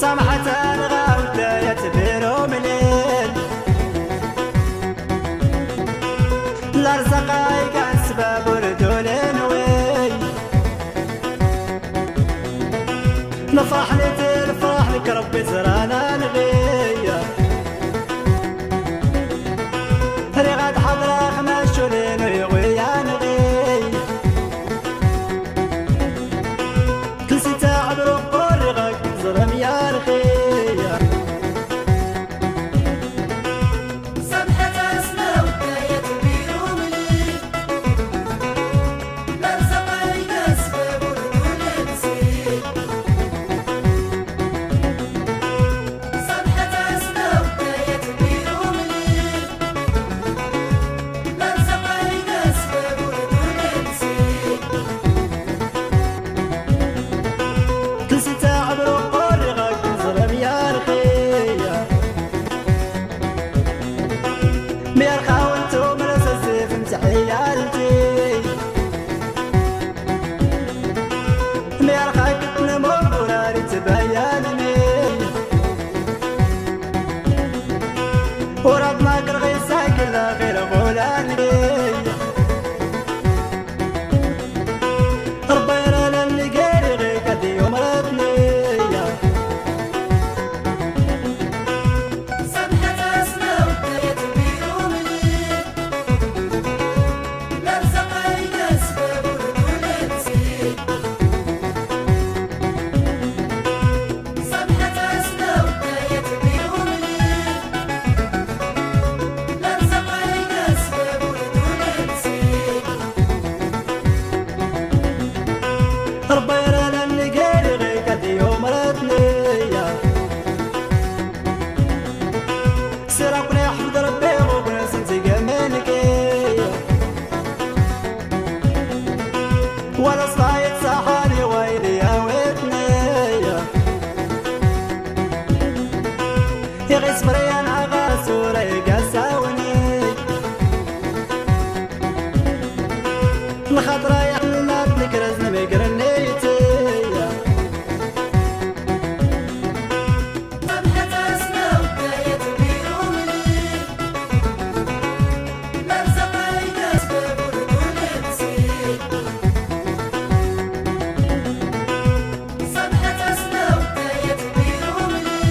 سمحت الغاوتة يتبيرو منين الارزقاي كان سباب وردولين وي نفرح نتفرح لك ربي زرانا نغير ريغاد حضرة خمشولين ويغويا نغير كلسي تعب ربو ريغاك زرم يا رخير وربنا كرغي ساكن غير غولاني ربينا للي قاري غي كدي يوم ربني سمحت اسنا وكاية بيومني لرزقاي نسبة ولنسي سمحت اسنا وكاية بيومني ربينا للي قاري غي كدي يوم ربني سيرقني احمد ربي وبنا سنتي قمالكي ولا صايد ساحاني ويلي يا ويتني يا غي سمريان عغا سوري قاساوني الخطرة يحلنا بنكرزنا بقرنيتي سمحت اسنا وكاية بيومني لرزقاي نسبة ولنسي سمحت اسنا وكاية بيومني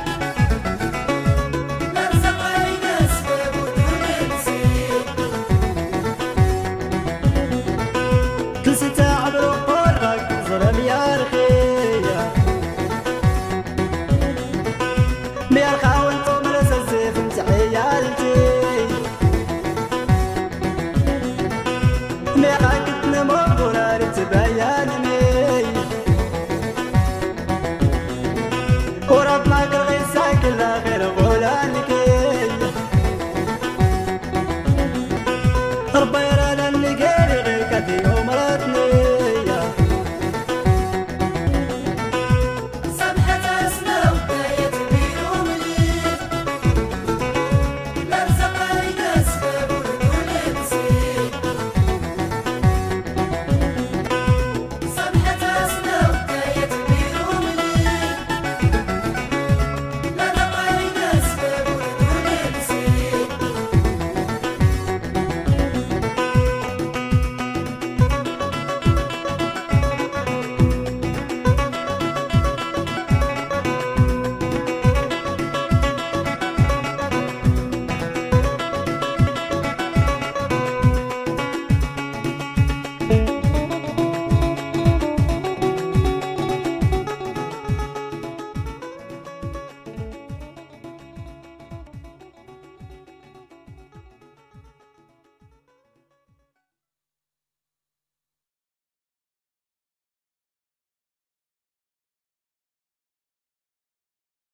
لرزقاي نسبة ولنسي كلسي تعب ربك ظلم يا رخية ميا الخاون طمر سلسيف متعي عيالتي ميا خاكتنا مغبورة لتبيانني وربنا